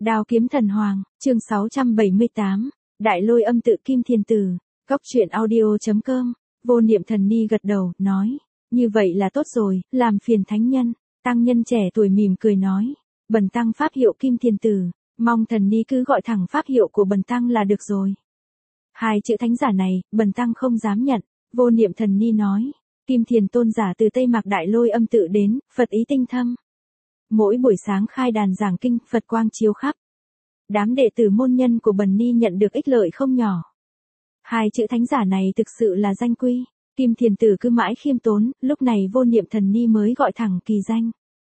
Đao kiếm thần hoàng, chương 678, Đại Lôi Âm tự Kim Thiền Tử, Góc truyện audio.com. Vô Niệm Thần Ni gật đầu, nói, như vậy là tốt rồi, làm phiền thánh nhân. Tăng nhân trẻ tuổi mỉm cười nói, bần tăng pháp hiệu Kim Thiền Tử, mong thần ni cứ gọi thẳng pháp hiệu của bần tăng là được rồi. Hai chữ thánh giả này, bần tăng không dám nhận. Vô Niệm Thần Ni nói, Kim Thiền tôn giả từ Tây Mạc Đại Lôi Âm tự đến, Phật ý tinh thâm. Mỗi buổi sáng khai đàn giảng kinh, Phật quang chiếu khắp. Đám đệ tử môn nhân của bần ni nhận được ích lợi không nhỏ. Hai chữ thánh giả này thực sự là danh quy. Kim Thiền Tử cứ mãi khiêm tốn, lúc này Vô Niệm Thần Ni mới gọi thẳng kỳ danh.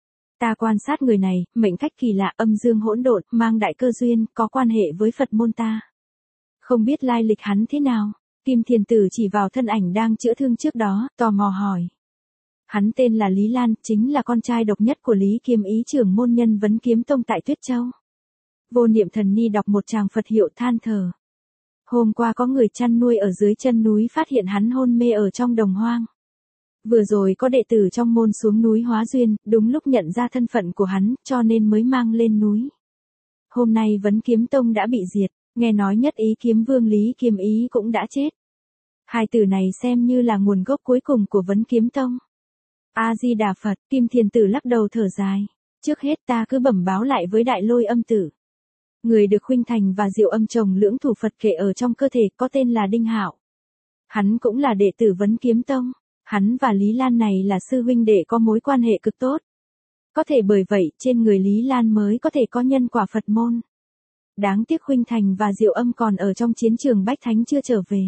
Ta quan sát người này, mệnh cách kỳ lạ, âm dương hỗn độn, mang đại cơ duyên, có quan hệ với Phật môn ta. Không biết lai lịch hắn thế nào. Kim Thiền Tử chỉ vào thân ảnh đang chữa thương trước đó, tò mò hỏi. Hắn tên là Lý Lan, chính là con trai độc nhất của Lý Kiếm Ý trưởng môn nhân Vấn Kiếm Tông tại Tuyết Châu. Vô Niệm Thần Ni đọc một tràng Phật hiệu than thở. Hôm qua có người chăn nuôi ở dưới chân núi phát hiện hắn hôn mê ở trong đồng hoang. Vừa rồi có đệ tử trong môn xuống núi hóa duyên, đúng lúc nhận ra thân phận của hắn, cho nên mới mang lên núi. Hôm nay Vấn Kiếm Tông đã bị diệt, nghe nói nhất ý kiếm vương Lý Kiếm Ý cũng đã chết. Hai từ này xem như là nguồn gốc cuối cùng của Vấn Kiếm Tông. A-di-đà Phật, Kim Thiền Tử lắc đầu thở dài. Trước hết ta cứ bẩm báo lại với Đại Lôi Âm tử. Người được Khuynh Thành và Diệu Âm chồng lưỡng thủ Phật kệ ở trong cơ thể có tên là Đinh Hạo. Hắn cũng là đệ tử Vấn Kiếm Tông. Hắn và Lý Lan này là sư huynh đệ có mối quan hệ cực tốt. Có thể bởi vậy trên người Lý Lan mới có thể có nhân quả Phật môn. Đáng tiếc Khuynh Thành và Diệu Âm còn ở trong chiến trường Bách Thánh chưa trở về.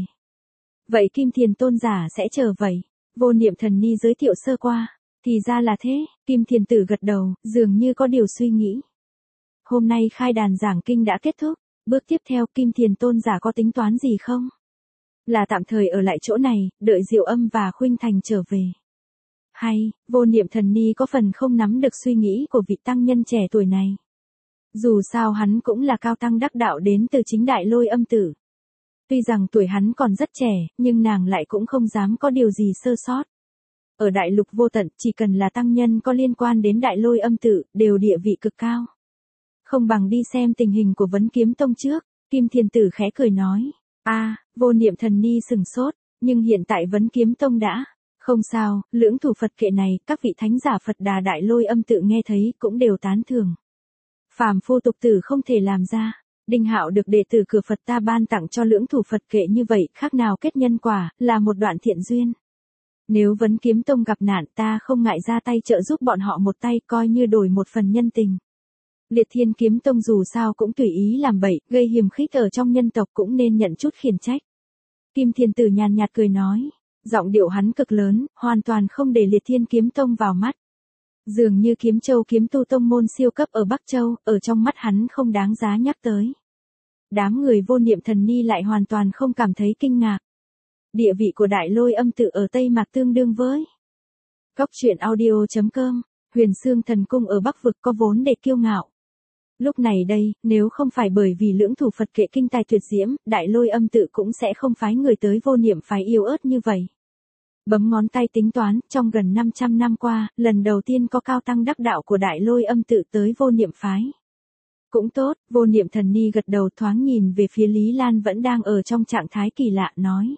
Vậy Kim Thiền tôn giả sẽ trở vậy. Vô Niệm Thần Ni giới thiệu sơ qua. Thì ra là thế, Kim Thiền Tử gật đầu, dường như có điều suy nghĩ. Hôm nay khai đàn giảng kinh đã kết thúc, bước tiếp theo Kim Thiền tôn giả có tính toán gì không? Là tạm thời ở lại chỗ này, đợi Diệu Âm và Khuynh Thành trở về. Hay, Vô Niệm Thần Ni có phần không nắm được suy nghĩ của vị tăng nhân trẻ tuổi này. Dù sao hắn cũng là cao tăng đắc đạo đến từ chính Đại Lôi Âm tử. Tuy rằng tuổi hắn còn rất trẻ, nhưng nàng lại cũng không dám có điều gì sơ sót. Ở đại lục vô tận, chỉ cần là tăng nhân có liên quan đến Đại Lôi Âm tự, đều địa vị cực cao. Không bằng đi xem tình hình của Vấn Kiếm Tông trước, Kim Thiền Tử khẽ cười nói. Vô Niệm Thần Ni sừng sốt, nhưng hiện tại Vấn Kiếm Tông đã. Không sao, lưỡng thủ Phật kệ này, các vị thánh giả Phật Đà Đại Lôi Âm tự nghe thấy, cũng đều tán thưởng. Phàm phu tục tử không thể làm ra. Đinh Hạo được đệ tử cửa Phật ta ban tặng cho lưỡng thủ Phật kệ như vậy, khác nào kết nhân quả, là một đoạn thiện duyên. Nếu Vấn Kiếm Tông gặp nạn ta không ngại ra tay trợ giúp bọn họ một tay, coi như đổi một phần nhân tình. Liệt Thiên Kiếm Tông dù sao cũng tùy ý làm bậy, gây hiềm khích ở trong nhân tộc cũng nên nhận chút khiển trách. Kim Thiền Tử nhàn nhạt cười nói, giọng điệu hắn cực lớn, hoàn toàn không để Liệt Thiên Kiếm Tông vào mắt. Dường như Kiếm Châu kiếm tu tông môn siêu cấp ở Bắc Châu, ở trong mắt hắn không đáng giá nhắc tới. Đám người Vô Niệm Thần Ni lại hoàn toàn không cảm thấy kinh ngạc. Địa vị của Đại Lôi Âm tự ở Tây Mạc tương đương với Góc truyện audio.com, Huyền Xương Thần Cung ở Bắc Vực có vốn để kiêu ngạo. Lúc này đây, nếu không phải bởi vì lưỡng thủ Phật kệ kinh tài tuyệt diễm, Đại Lôi Âm tự cũng sẽ không phái người tới Vô Niệm phái yếu ớt như vậy. Bấm ngón tay tính toán, trong gần 500 năm qua, lần đầu tiên có cao tăng đắc đạo của Đại Lôi Âm tự tới Vô Niệm phái. Cũng tốt, Vô Niệm Thần Ni gật đầu thoáng nhìn về phía Lý Lan vẫn đang ở trong trạng thái kỳ lạ nói.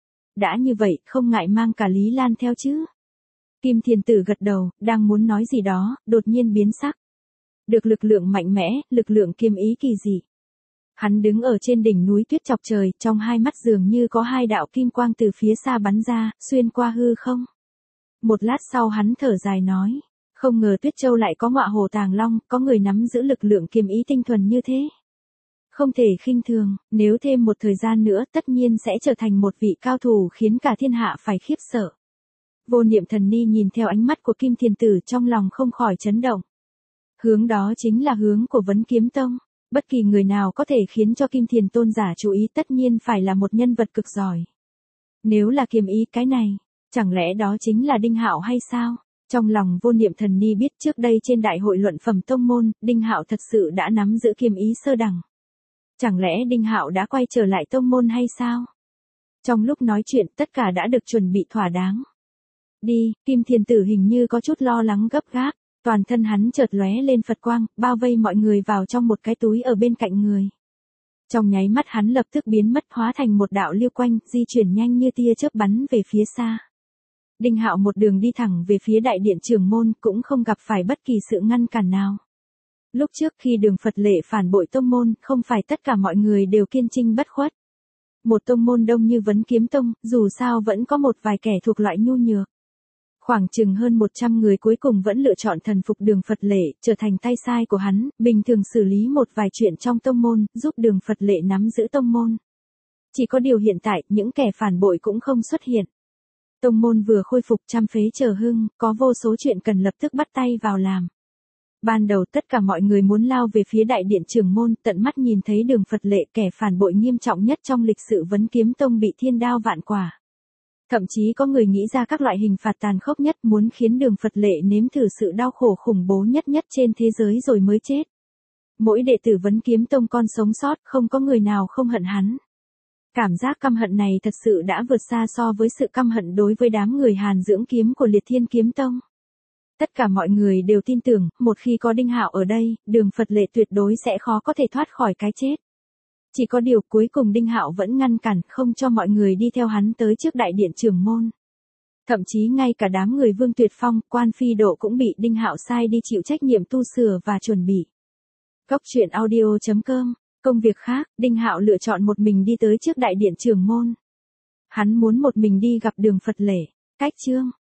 Đã như vậy, không ngại mang cả Lý Lan theo chứ? Kim Thiền Tử gật đầu, đang muốn nói gì đó, đột nhiên biến sắc. Được lực lượng mạnh mẽ, lực lượng kiếm ý kỳ dị. Hắn đứng ở trên đỉnh núi tuyết chọc trời, trong hai mắt dường như có hai đạo kim quang từ phía xa bắn ra, xuyên qua hư không. Một lát sau hắn thở dài nói, không ngờ Tuyết Châu lại có ngọa hồ tàng long, có người nắm giữ lực lượng kiếm ý tinh thuần như thế. Không thể khinh thường, nếu thêm một thời gian nữa tất nhiên sẽ trở thành một vị cao thủ khiến cả thiên hạ phải khiếp sợ. Vô Niệm Thần Ni nhìn theo ánh mắt của Kim Thiền Tử trong lòng không khỏi chấn động. Hướng đó chính là hướng của Vấn Kiếm Tông. Bất kỳ người nào có thể khiến cho Kim Thiền tôn giả chú ý tất nhiên phải là một nhân vật cực giỏi. Nếu là kiếm ý cái này, chẳng lẽ đó chính là Đinh Hạo hay sao? Trong lòng Vô Niệm Thần Ni biết trước đây trên đại hội luận phẩm tông môn, Đinh Hạo thật sự đã nắm giữ kiếm ý sơ đẳng. Chẳng lẽ Đinh Hạo đã quay trở lại tông môn hay sao? Trong lúc nói chuyện tất cả đã được chuẩn bị thỏa đáng. Đi, Kim Thiền Tử hình như có chút lo lắng gấp gáp, Toàn thân hắn chợt lóe lên Phật quang, bao vây mọi người vào trong một cái túi ở bên cạnh người. Trong nháy mắt hắn lập tức biến mất, hóa thành một đạo lưu quanh, di chuyển nhanh như tia chớp bắn về phía xa. Đinh Hạo một đường đi thẳng về phía đại điện trưởng môn, cũng không gặp phải bất kỳ sự ngăn cản nào. Lúc trước khi Đường Phật Lệ phản bội tông môn, không phải tất cả mọi người đều kiên trinh bất khuất. Một tông môn đông như Vấn Kiếm Tông, dù sao vẫn có một vài kẻ thuộc loại nhu nhược. Khoảng chừng hơn 100 người cuối cùng vẫn lựa chọn thần phục Đường Phật Lệ, trở thành tay sai của hắn, bình thường xử lý một vài chuyện trong tông môn, giúp Đường Phật Lệ nắm giữ tông môn. Chỉ có điều hiện tại, những kẻ phản bội cũng không xuất hiện. Tông môn vừa khôi phục trăm phế chờ hưng, có vô số chuyện cần lập tức bắt tay vào làm. Ban đầu tất cả mọi người muốn lao về phía đại điện trưởng môn, tận mắt nhìn thấy Đường Phật Lệ, kẻ phản bội nghiêm trọng nhất trong lịch sử Vấn Kiếm Tông, bị thiên đao vạn quả. Thậm chí có người nghĩ ra các loại hình phạt tàn khốc nhất, muốn khiến Đường Phật Lệ nếm thử sự đau khổ khủng bố nhất trên thế giới rồi mới chết. Mỗi đệ tử Vấn Kiếm Tông còn sống sót, không có người nào không hận hắn. Cảm giác căm hận này thật sự đã vượt xa so với sự căm hận đối với đám người Hàn dưỡng kiếm của Liệt Thiên Kiếm Tông. Tất cả mọi người đều tin tưởng, một khi có Đinh Hạo ở đây, Đường Phật Lệ tuyệt đối sẽ khó có thể thoát khỏi cái chết. Chỉ có điều cuối cùng Đinh Hạo vẫn ngăn cản, không cho mọi người đi theo hắn tới trước đại điện trưởng môn. Thậm chí ngay cả đám người Vương Tuyệt Phong, Quan Phi Độ cũng bị Đinh Hạo sai đi chịu trách nhiệm tu sửa và chuẩn bị. Cốc truyện audio.com. Công việc khác, Đinh Hạo lựa chọn một mình đi tới trước đại điện trưởng môn. Hắn muốn một mình đi gặp Đường Phật Lệ. Cách chương